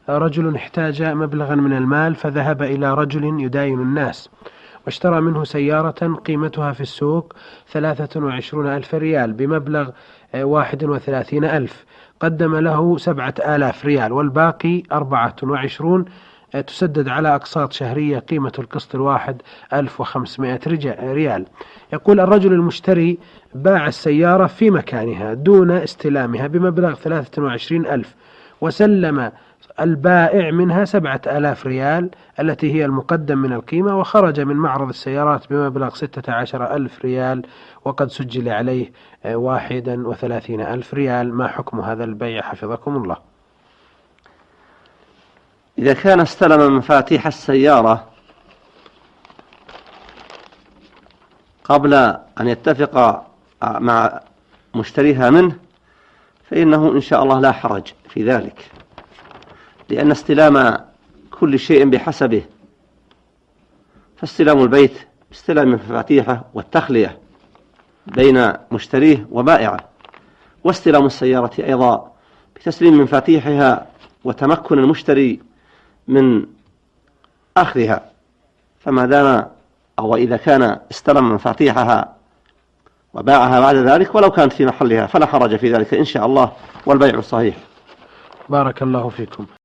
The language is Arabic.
رجل احتاج مبلغا من المال فذهب إلى رجل يداين الناس واشترى منه سيارة قيمتها في السوق 23,000 ريال بمبلغ 31,000. قدم له 7,000 ريال والباقي 24 تسدد على أقساط شهرية قيمة القسط الواحد 1,500 ريال. يقول الرجل المشتري باع السيارة في مكانها دون استلامها بمبلغ 23,000 وسلم البائع منها 7,000 ريال التي هي المقدم من القيمة، وخرج من معرض السيارات بمبلغ 16,000 ريال وقد سجل عليه 31,000 ريال. ما حكم هذا البيع حفظكم الله؟ إذا كان استلم مفاتيح السيارة قبل أن يتفق مع مشتريها منه فإنه إن شاء الله لا حرج في ذلك، لأن استلام كل شيء بحسبه، فاستلام البيت باستلام مفاتيحه والتخلية بين مشتريه وبائعه، واستلام السيارة أيضا بتسليم مفاتيحها وتمكن المشتري من أخذها. فما دام أو إذا كان استلم مفاتيحها وباعها بعد ذلك ولو كانت في محلها فلا حرج في ذلك إن شاء الله، والبيع صحيح. بارك الله فيكم.